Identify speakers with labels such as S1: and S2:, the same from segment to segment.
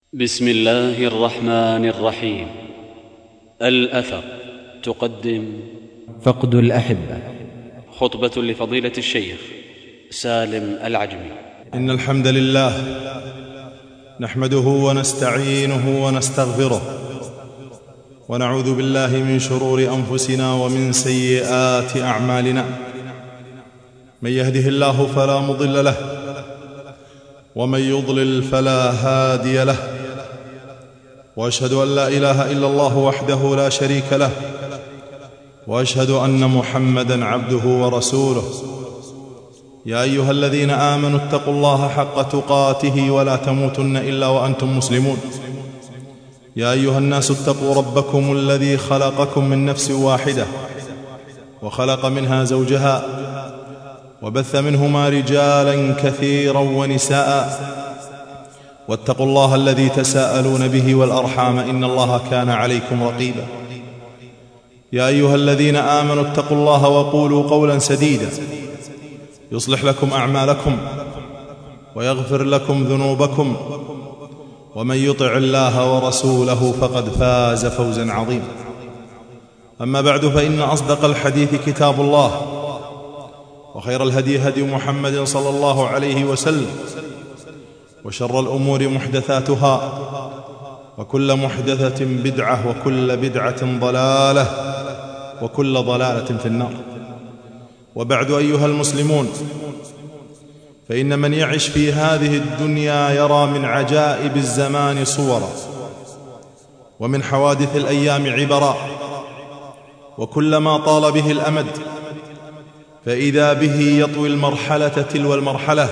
S1: بسم الله الرحمن الرحيم. الأثر تقدم
S2: فقد الأحبة،
S1: خطبة لفضيلة الشيخ سالم العجمي.
S3: إن الحمد لله نحمده ونستعينه ونستغفره، ونعوذ بالله من شرور أنفسنا ومن سيئات أعمالنا. من يهده الله فلا مضل له، ومن يضلل فلا هادي له، وأشهد أن لا إله إلا الله وحده لا شريك له، وأشهد أن محمدًا عبده ورسوله. يا أيها الذين آمنوا اتقوا الله حق تقاته ولا تموتن إلا وأنتم مسلمون. يا أيها الناس اتقوا ربكم الذي خلقكم من نفس واحدة، وخلق منها زوجها، وبث منهما رجالا كثيرا ونساء، واتقوا الله الذي تساءلون به والأرحام إن الله كان عليكم رقيبا. يا أيها الذين آمنوا اتقوا الله وقولوا قولا سديدا يصلح لكم أعمالكم ويغفر لكم ذنوبكم، ومن يطع الله ورسوله فقد فاز فوزا عظيما. أما بعد، فإن أصدق الحديث كتاب الله، وخير الهدي هدي محمد صلى الله عليه وسلم، وشر الأمور محدثاتها، وكل محدثة بدعة، وكل بدعة ضلالة، وكل ضلالة في النار. وبعد، أيها المسلمون، فإن من يعش في هذه الدنيا يرى من عجائب الزمان صورا، ومن حوادث الأيام عبرا، وكلما طال به الأمد فإذا به يطوي المرحلة تلو المرحلة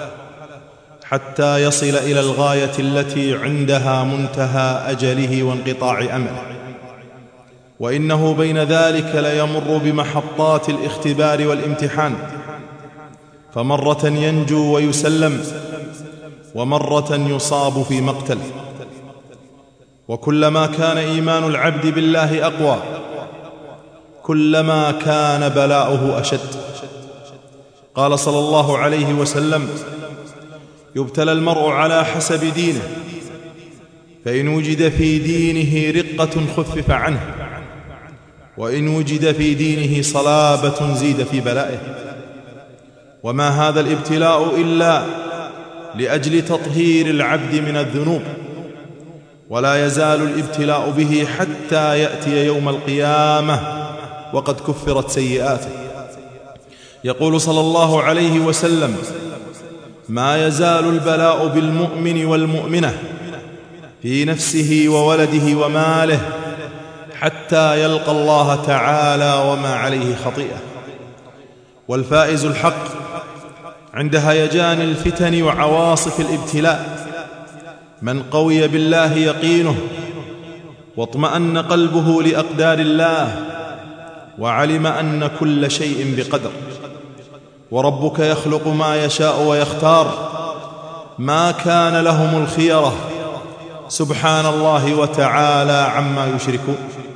S3: حتى يصل إلى الغاية التي عندها منتهى أجله وانقطاع أمله. وإنه بين ذلك ليمر بمحطات الاختبار والامتحان، فمرة ينجو ويسلم، ومرة يصاب في مقتل. وكلما كان إيمان العبد بالله أقوى، كلما كان بلاؤه أشد. قال صلى الله عليه وسلم: يبتلى المرء على حسب دينه، فإن وجد في دينه رقة خفف عنه، وإن وجد في دينه صلابة زيد في بلائه. وما هذا الابتلاء إلا لأجل تطهير العبد من الذنوب، ولا يزال الابتلاء به حتى يأتي يوم القيامة وقد كفرت سيئاته. يقول صلى الله عليه وسلم: ما يزال البلاء بالمؤمن والمؤمنة في نفسه وولده وماله حتى يلقى الله تعالى وما عليه خطيئة. والفائز الحق عند هيجان الفتن وعواصف الابتلاء من قوي بالله يقينه، واطمأن قلبه لأقدار الله، وعلم أن كل شيء بقدر. وربك يخلق ما يشاء ويختار، ما كان لهم الخيرة، سبحان الله وتعالى عما يشركون.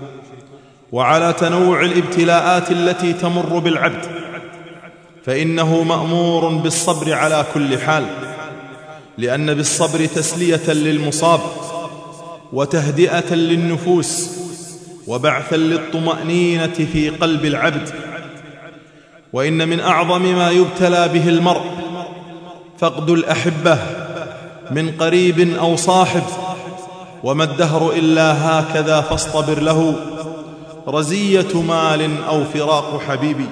S3: وعلى تنوع الابتلاءات التي تمر بالعبد، فإنه مأمور بالصبر على كل حال، لأن بالصبر تسلية للمصاب، وتهدئة للنفوس، وبعثا للطمأنينة في قلب العبد. وإن من أعظم ما يبتلى به المرء فقد الأحبة من قريب أو صاحب، وما الدهر إلا هكذا فاصطبر له، رزية مال أو فراق حبيبي.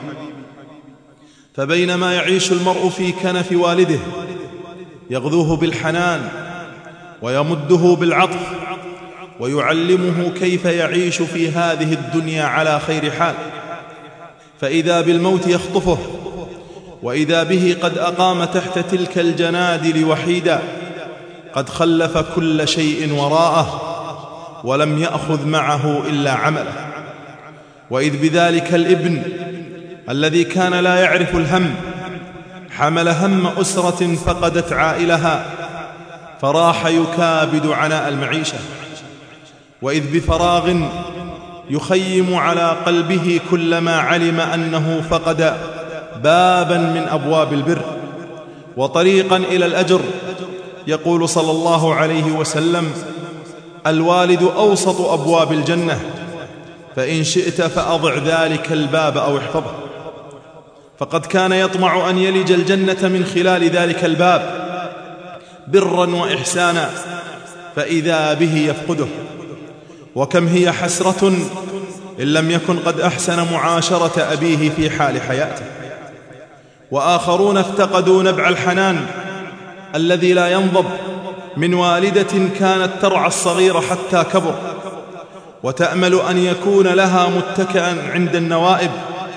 S3: فبينما يعيش المرء في كنف والده يغذوه بالحنان ويمده بالعطف ويعلمه كيف يعيش في هذه الدنيا على خير حال، فإذا بالموت يخطفه، وإذا به قد أقام تحت تلك الجنادل وحيدا، قد خلف كل شيء وراءه ولم يأخذ معه إلا عمله. وإذ بذلك الابن الذي كان لا يعرف الهم حمل هم أسرة فقدت عائلها، فراح يكابد عناء المعيشة. وإذ بفراغ يخيم على قلبه كلما علم أنه فقد بابا من أبواب البر وطريقا إلى الأجر، يقول صلى الله عليه وسلم: الوالد أوسط أبواب الجنة، فإن شئت فأضع ذلك الباب أو احفظه. فقد كان يطمع أن يلج الجنة من خلال ذلك الباب برا وإحسانا، فإذا به يفقده. وكم هي حسرة إن لم يكن قد أحسن معاشرة أبيه في حال حياته. وآخرون افتقدوا نبع الحنان الذي لا ينضب من والدة كانت ترعى الصغير حتى كبر، وتأمل أن يكون لها متكئا عند النوائب،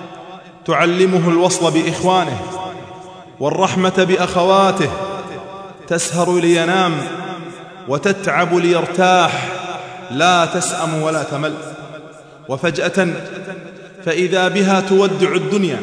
S3: تعلمه الوصل بإخوانه والرحمة بأخواته، تسهر لينام وتتعب ليرتاح، لا تسأم ولا تمل. وفجأة فإذا بها تودع الدنيا،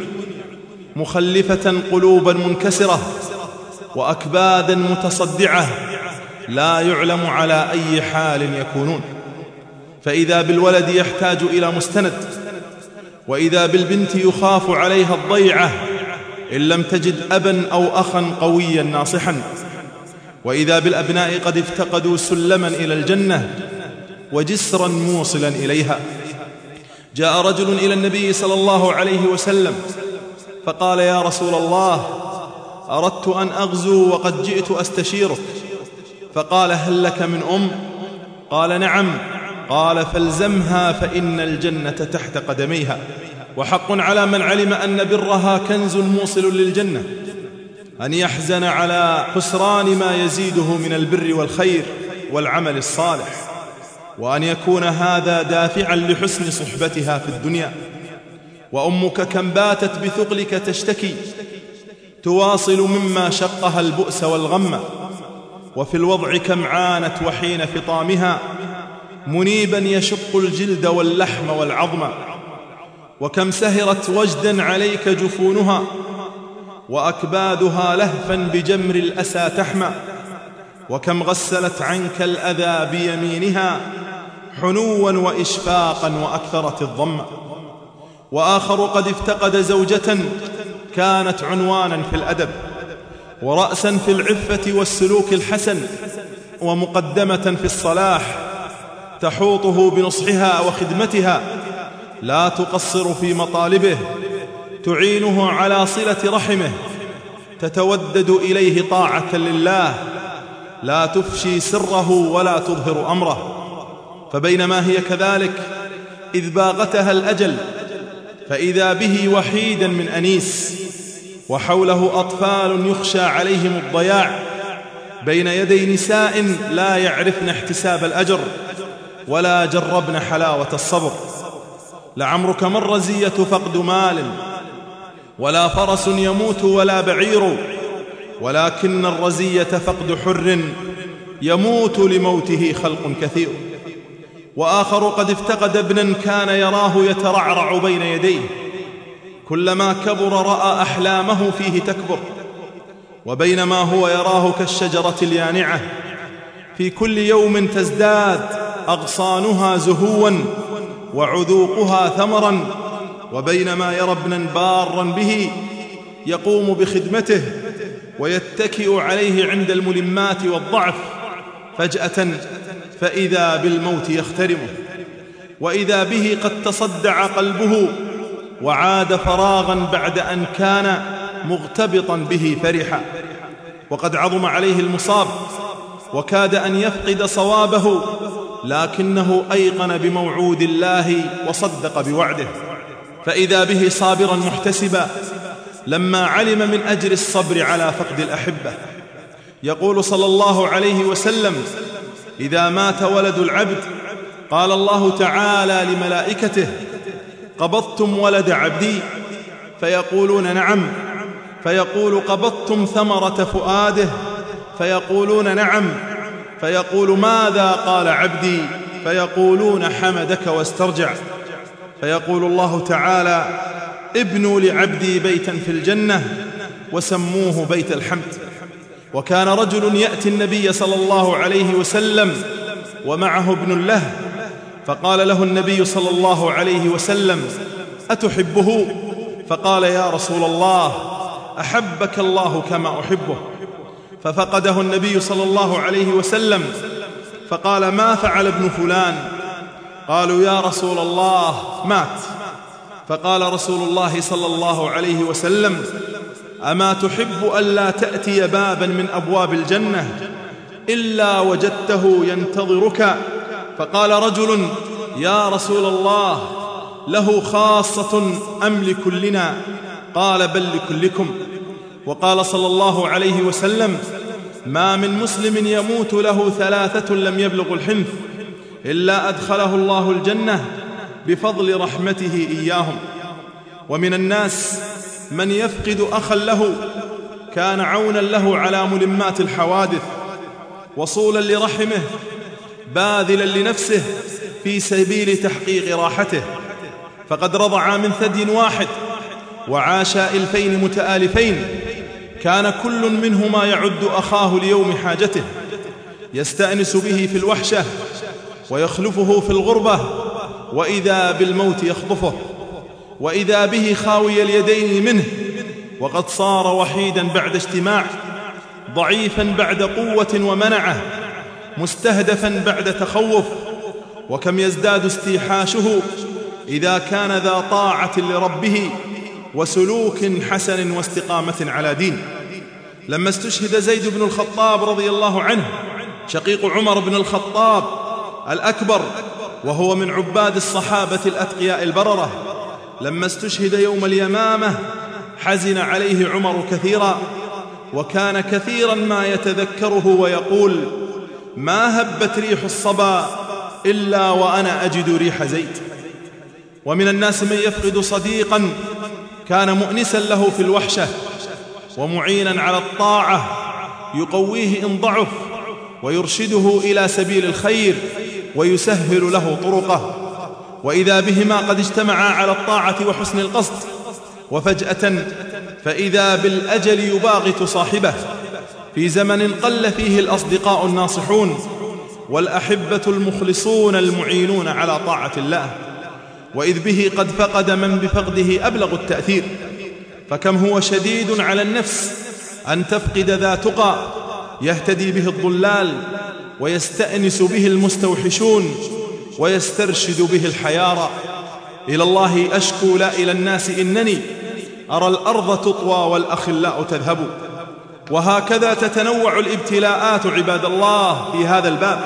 S3: مخلفة قلوبا منكسرة وأكبادا متصدعة، لا يعلم على أي حال يكونون. فإذا بالولد يحتاج إلى مستند، وإذا بالبنت يخاف عليها الضيعة إن لم تجد أبا أو أخا قويا ناصحا، وإذا بالأبناء قد افتقدوا سلما إلى الجنة وجسرا موصلا إليها. جاء رجل إلى النبي صلى الله عليه وسلم فقال: يا رسول الله، أردت أن أغزو وقد جئت أستشيرك. فقال: هل لك من أم؟ قال: نعم. قال: فالزمها فإن الجنة تحت قدميها. وحق على من علم أن برها كنز موصل للجنة أن يحزن على خسران ما يزيده من البر والخير والعمل الصالح، وأن يكون هذا دافعا لحسن صحبتها في الدنيا. وأمك كم باتت بثقلك تشتكي، تواصل مما شقها البؤس والغم، وفي الوضع كم عانت وحين فطامها منيبا يشق الجلد واللحم والعظم. وكم سهرت وجدا عليك جفونها، وأكبادها لهفا بجمر الأسى تحمى. وكم غسلت عنك الأذى بيمينها حنوا وإشفاقا وأكثرت الضم. وآخر قد افتقد زوجة كانت عنوانا في الأدب ورأسا في العفة والسلوك الحسن، ومقدمة في الصلاح، تحوطه بنصحها وخدمتها، لا تقصر في مطالبه، تعينه على صلة رحمه، تتودد إليه طاعة لله، لا تفشي سره ولا تظهر أمره. فبينما هي كذلك إذ باغتها الأجل، فإذا به وحيدا من أنيس، وحوله أطفال يخشى عليهم الضياع، بين يدي نساء لا يعرفن احتساب الأجر ولا جربن حلاوة الصبر. لعمرك ما الرزية فقد مال، ولا فرس يموت ولا بعير، ولكن الرزية فقد حر يموت لموته خلق كثير. وآخر قد افتقد ابنا كان يراه يترعرع بين يديه، كلما كبر رأى أحلامه فيه تكبر، وبينما هو يراه كالشجرة اليانعة في كل يوم تزداد أغصانها زهوا وعذوقها ثمرا، وبينما يرى ابنا بارا به يقوم بخدمته ويتكئ عليه عند الملمات والضعف، فجأة فإذا بالموت يخترمه، وإذا به قد تصدع قلبه وعاد فراغا بعد أن كان مغتبطا به فرحا. وقد عظم عليه المصاب وكاد أن يفقد صوابه، لكنه أيقن بموعود الله وصدق بوعده، فإذا به صابرا محتسبا لما علم من أجر الصبر على فقد الأحبة. يقول صلى الله عليه وسلم: إذا مات ولد العبد قال الله تعالى لملائكته: قبضتم ولد عبدي؟ فيقولون: نعم. فيقول: قبضتم ثمرة فؤاده؟ فيقولون: نعم. فيقول: ماذا قال عبدي؟ فيقولون: حمدك واسترجع. فيقول الله تعالى: ابنوا لعبدي بيتا في الجنة وسموه بيت الحمد. وكان رجل يأتي النبي صلى الله عليه وسلم ومعه ابن له، فقال له النبي صلى الله عليه وسلم: ففقده النبي صلى الله عليه وسلم فقال: ما فعل ابن فلان؟ قالوا: يا رسول الله مات. فقال رسول الله صلى الله عليه وسلم: أما تحب ألا تأتي بابا من أبواب الجنة إلا وجدته ينتظرك؟ فقال رجل: يا رسول الله، له خاصة أم لكلنا؟ قال: بل لكلكم. وقال صلى الله عليه وسلم: ما من مسلم يموت له 3 لم يبلغ الحنث إلا أدخله الله الجنة بفضل رحمته إياهم. ومن الناس من يفقد أخا له كان عونا له على ملمات الحوادث، وصولا لرحمه، باذلا لنفسه في سبيل تحقيق راحته، فقد رضعا من ثدي واحد وعاشا 2000 متآلفين، كان كل منهما يعد أخاه ليوم حاجته، يستأنس به في الوحشة ويخلفه في الغربة، وإذا بالموت يخطفه، وإذا به خاوي اليدين منه، وقد صار وحيدا بعد اجتماع، ضعيفا بعد قوة ومنعه، مستهدفا بعد تخوف. وكم يزداد استيحاشه إذا كان ذا طاعة لربه وسلوك حسن واستقامة على دين. لما استشهد زيد بن الخطاب رضي الله عنه شقيق عمر بن الخطاب الأكبر، وهو من عباد الصحابة الأتقياء البررة، لما استشهد يوم اليمامة حزن عليه عمر كثيرا، وكان كثيرا ما يتذكره ويقول: ما هبت ريح الصبا إلا وأنا أجد ريح زيد. ومن الناس من يفقد صديقا كان مؤنسا له في الوحشة ومعينا على الطاعة، يقويه إن ضعف ويرشده إلى سبيل الخير ويسهل له طرقه، وإذا بهما قد اجتمعا على الطاعة وحسن القصد، وفجأة فإذا بالأجل يباغت صاحبه في زمن قل فيه الأصدقاء الناصحون والأحبة المخلصون المعينون على طاعة الله، وإذ به قد فقد من بفقده أبلغ التأثير. فكم هو شديد على النفس أن تفقد ذا تقى يهتدي به الضلال ويستأنس به المستوحشون ويسترشد به الحيارى. إلى الله أشكو لا إلى الناس إنني أرى الأرض تطوى والأخلاء تذهب. وهكذا تتنوع الابتلاءات عباد الله في هذا الباب،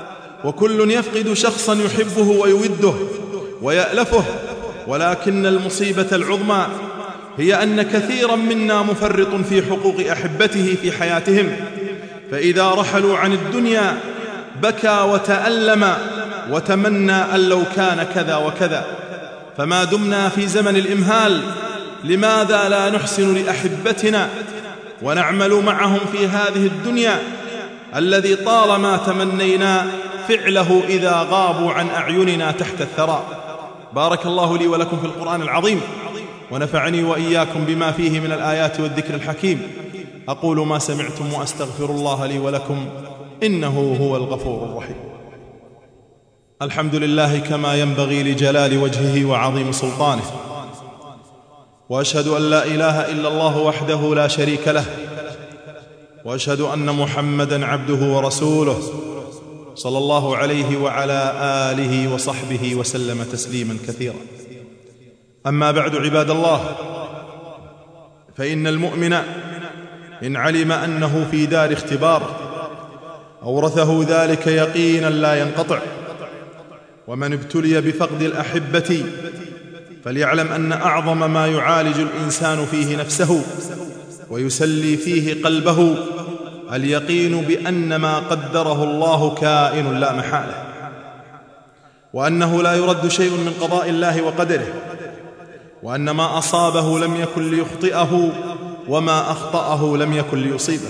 S3: وكل يفقد شخصا يحبه ويوده ويألفه، ولكن المصيبة العظمى هي أن كثيرا منا مفرط في حقوق أحبته في حياتهم، فإذا رحلوا عن الدنيا بكى وتألم وتمنى أن لو كان كذا وكذا. فما دمنا في زمن الإمهال لماذا لا نحسن لأحبتنا ونعمل معهم في هذه الدنيا الذي طالما تمنينا فعله إذا غابوا عن أعيننا تحت الثرى. بارك الله لي ولكم في القرآن العظيم، ونفعني وإياكم بما فيه من الآيات والذكر الحكيم. أقول ما سمعتم وأستغفر الله لي ولكم، إنه هو الغفور الرحيم. الحمد لله كما ينبغي لجلال وجهه وعظيم سلطانه، وأشهد أن لا إله إلا الله وحده لا شريك له، وأشهد أن محمدًا عبده ورسوله صلى الله عليه وعلى آله وصحبه وسلم تسليما كثيرا. أما بعد عباد الله، فإن المؤمن إن علم أنه في دار اختبار أورثه ذلك يقينا لا ينقطع. ومن ابتلي بفقد الأحبة فليعلم أن أعظم ما يعالج الإنسان فيه نفسه ويسلي فيه قلبه اليقين بأن ما قدره الله كائن لا محالة، وأنه لا يرد شيء من قضاء الله وقدره، وأن ما أصابه لم يكن ليخطئه وما أخطأه لم يكن ليصيبه.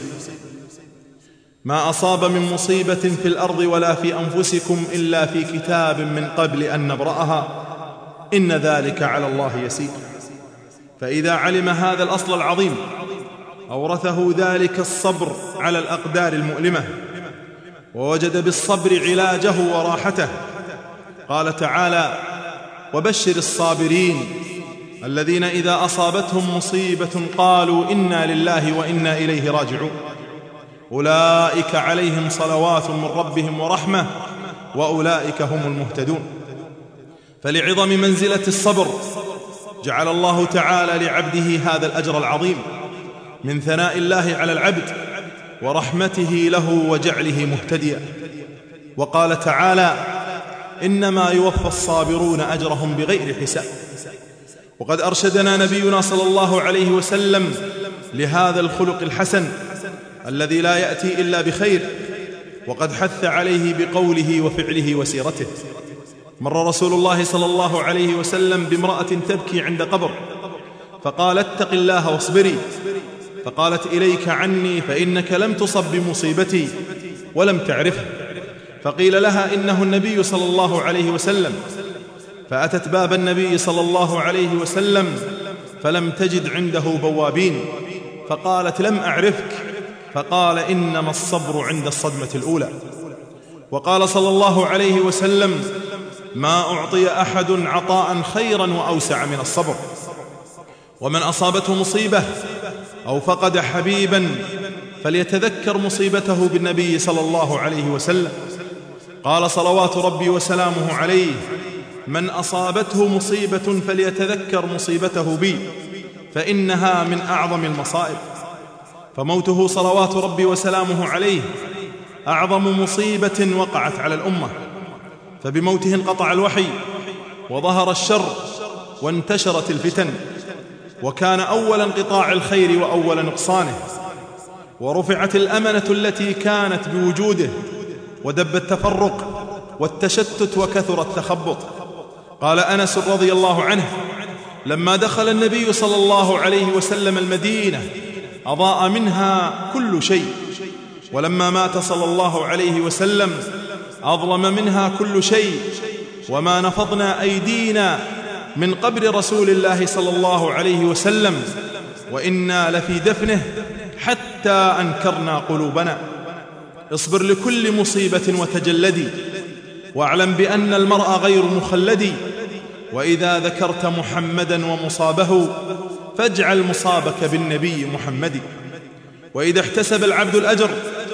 S3: ما أصاب من مصيبة في الأرض ولا في أنفسكم إلا في كتاب من قبل أن نبرأها، إن ذلك على الله يسير. فإذا علم هذا الأصل العظيم أورثه ذلك الصبر على الأقدار المؤلمة، ووجد بالصبر علاجه وراحته. قال تعالى: وبشر الصابرين الذين إذا أصابتهم مصيبة قالوا إنا لله وإنا إليه راجعون. أولئك عليهم صلوات من ربهم ورحمة وأولئك هم المهتدون. فلعظم منزلة الصبر جعل الله تعالى لعبده هذا الأجر العظيم من ثناء الله على العبد ورحمته له وجعله مهتديا. وقال تعالى: إنما يوفى الصابرون أجرهم بغير حساب. وقد أرشدنا نبينا صلى الله عليه وسلم لهذا الخلق الحسن الذي لا يأتي إلا بخير، وقد حث عليه بقوله وفعله وسيرته. مر رسول الله صلى الله عليه وسلم بامرأة تبكي عند قبر، فقال: اتق الله واصبري. فقالت: إليك عني، فإنك لم تصب بمصيبتي ولم تعرفه. فقيل لها: إنه النبي صلى الله عليه وسلم. فأتت باب النبي صلى الله عليه وسلم فلم تجد عنده بوابين، فقالت: لم أعرفك. فقال: إنما الصبر عند الصدمة الأولى. وقال صلى الله عليه وسلم: ما أعطي أحد عطاء خيرا وأوسع من الصبر. ومن أصابته مصيبة أو فقد حبيبا فليتذكر مصيبته بالنبي صلى الله عليه وسلم. قال صلوات ربي وسلامه عليه: من أصابته مصيبة فليتذكر مصيبته بي، فإنها من أعظم المصائب. فموته صلوات ربي وسلامه عليه أعظم مصيبة وقعت على الأمة، فبموته انقطع الوحي وظهر الشر وانتشرت الفتن، وكان أول انقطاع الخير وأول نقصانه، ورفعت الأمنة التي كانت بوجوده، ودب التفرق والتشتت وكثر التخبط. قال أنس رضي الله عنه: لما دخل النبي صلى الله عليه وسلم المدينة أضاء منها كل شيء، ولما مات صلى الله عليه وسلم أظلم منها كل شيء، وما نفضنا أيدينا من قبر رسول الله صلى الله عليه وسلم وإنا لفي دفنه حتى أنكرنا قلوبنا. اصبر لكل مصيبة وتجلدي، واعلم بأن المرء غير مخلد، وإذا ذكرت محمدا ومصابه فاجعل مصابك بالنبي محمد. وإذا احتسب العبد الأجر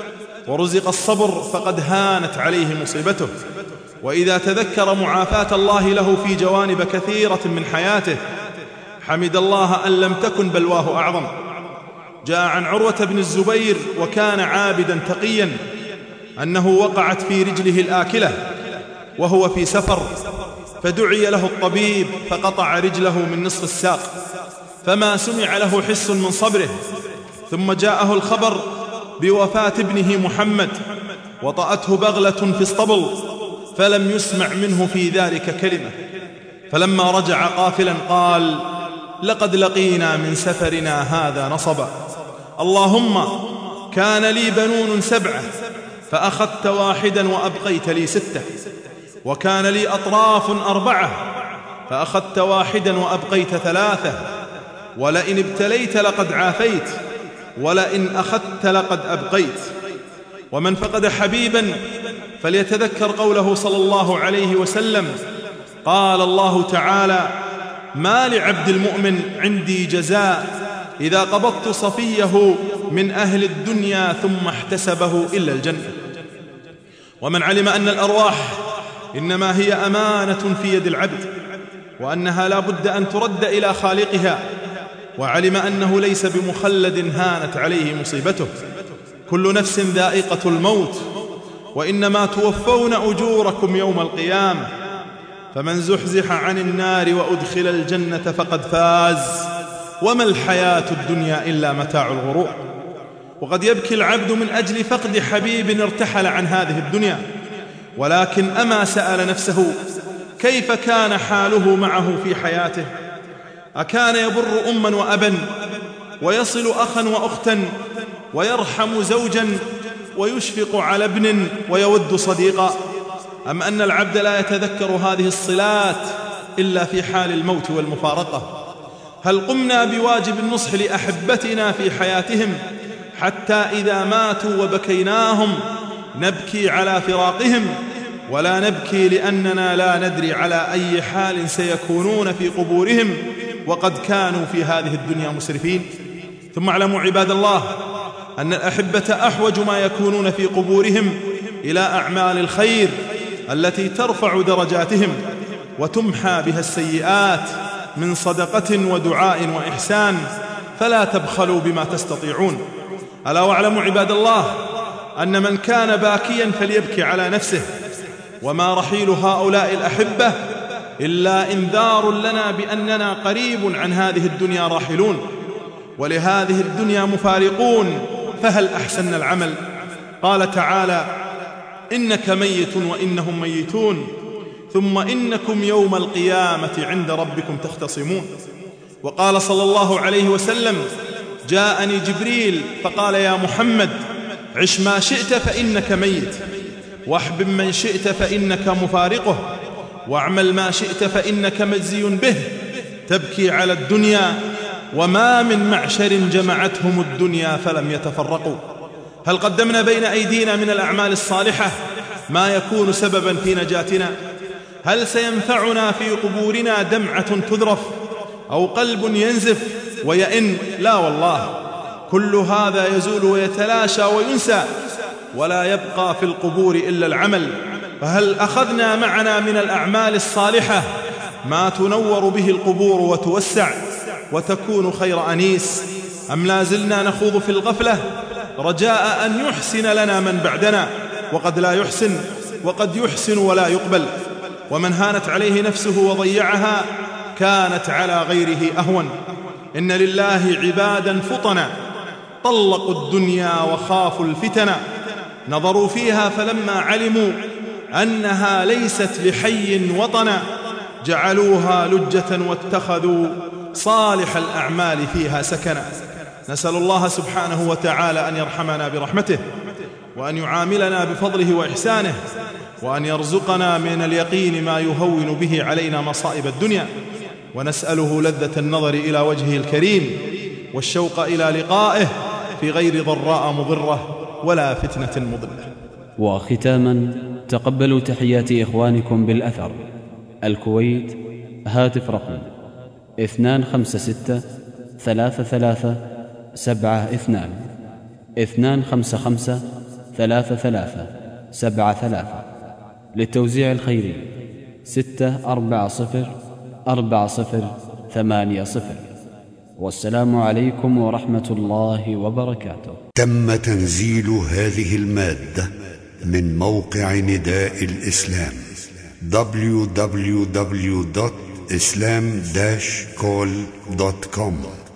S3: ورزق الصبر فقد هانت عليه مصيبته، وإذا تذكر معافاة الله له في جوانب كثيرة من حياته حمد الله أن لم تكن بلواه أعظم. جاء عن عروة بن الزبير وكان عابدا تقيا أنه وقعت في رجله الآكلة وهو في سفر، فدعي له الطبيب فقطع رجله من نصف الساق، فما سمع له حس من صبره. ثم جاءه الخبر بوفاة ابنه محمد، وطأته بغلة في اسطبل فلم يسمع منه في ذلك كلمة. فلما رجع قافلا قال: لقد لقينا من سفرنا هذا نصبا، اللهم كان لي بنون 7 فأخذت واحدا وأبقيت لي 6، وكان لي أطراف 4 فأخذت واحدا وأبقيت 3، ولئن ابتليت لقد عافيت، ولئن أخذت لقد أبقيت. ومن فقد حبيبا فليتذكر قوله صلى الله عليه وسلم: قال الله تعالى: ما لعبد المؤمن عندي جزاء إذا قبضت صفيه من أهل الدنيا ثم احتسبه إلا الجنة. ومن علم أن الأرواح إنما هي أمانة في يد العبد، وأنها لا بد أن ترد إلى خالقها، وعلم أنه ليس بمخلد هانت عليه مصيبته. كل نفس ذائقة الموت، وإنما توفون أجوركم يوم القيامة، فمن زحزح عن النار وأدخل الجنة فقد فاز، وما الحياة الدنيا إلا متاع الغرور. وقد يبكي العبد من أجل فقد حبيب ارتحل عن هذه الدنيا، ولكن أما سأل نفسه كيف كان حاله معه في حياته؟ أكان يبر أما وأبا، ويصل أخا وأختا، ويرحم زوجا، ويشفق على ابن، ويود صديقا؟ أم أن العبد لا يتذكر هذه الصلات إلا في حال الموت والمفارقة؟ هل قمنا بواجب النصح لأحبتنا في حياتهم حتى إذا ماتوا وبكيناهم نبكي على فراقهم، ولا نبكي لأننا لا ندري على أي حال سيكونون في قبورهم وقد كانوا في هذه الدنيا مسرفين؟ ثم اعلموا عباد الله أن الأحبة أحوج ما يكونون في قبورهم إلى أعمال الخير التي ترفع درجاتهم وتمحى بها السيئات من صدقة ودعاء وإحسان، فلا تبخلوا بما تستطيعون. ألا واعلموا عباد الله أن من كان باكيا فليبكي على نفسه، وما رحيل هؤلاء الأحبة إلا إنذار لنا بأننا قريب عن هذه الدنيا راحلون، ولهذه الدنيا مفارقون، فهل أحسن العمل؟ قال تعالى: إنك ميت وإنهم ميتون ثم إنكم يوم القيامة عند ربكم تختصمون. وقال صلى الله عليه وسلم: جاءني جبريل فقال: يا محمد، عش ما شئت فإنك ميت، واحبب من شئت فإنك مفارقه، واعمل ما شئت فإنك مجزي به. تبكي على الدنيا، وما من معشر جمعتهم الدنيا فلم يتفرقوا. هل قدمنا بين أيدينا من الأعمال الصالحة ما يكون سببا في نجاتنا؟ هل سينفعنا في قبورنا دمعة تذرف أو قلب ينزف ويئن؟ لا والله، كل هذا يزول ويتلاشى وينسى، ولا يبقى في القبور إلا العمل. فهل أخذنا معنا من الأعمال الصالحة ما تنور به القبور وتوسع وتكون خير أنيس، أم لا زلنا نخوض في الغفلة رجاء أن يحسن لنا من بعدنا، وقد لا يحسن، وقد يحسن ولا يقبل؟ ومن هانت عليه نفسه وضيعها كانت على غيره أهون. إن لله عبادا فطنا طلقوا الدنيا وخافوا الفتن، نظروا فيها فلما علموا أنها ليست لحي وطنا جعلوها لجة واتخذوا صالح الأعمال فيها سكنا. نسأل الله سبحانه وتعالى أن يرحمنا برحمته، وأن يعاملنا بفضله وإحسانه، وأن يرزقنا من اليقين ما يهون به علينا مصائب الدنيا، ونسأله لذة النظر إلى وجهه الكريم والشوق إلى لقائه في غير ضراء مضرة ولا فتنة مضلة.
S1: وختاما، تقبلوا تحيات إخوانكم بالأثر. الكويت، هاتف رقم 256 33 72 255 33 73. للتوزيع الخيري 640 4080. والسلام عليكم ورحمة الله وبركاته.
S4: تم تنزيل هذه المادة من موقع نداء الإسلام www.islam-call.com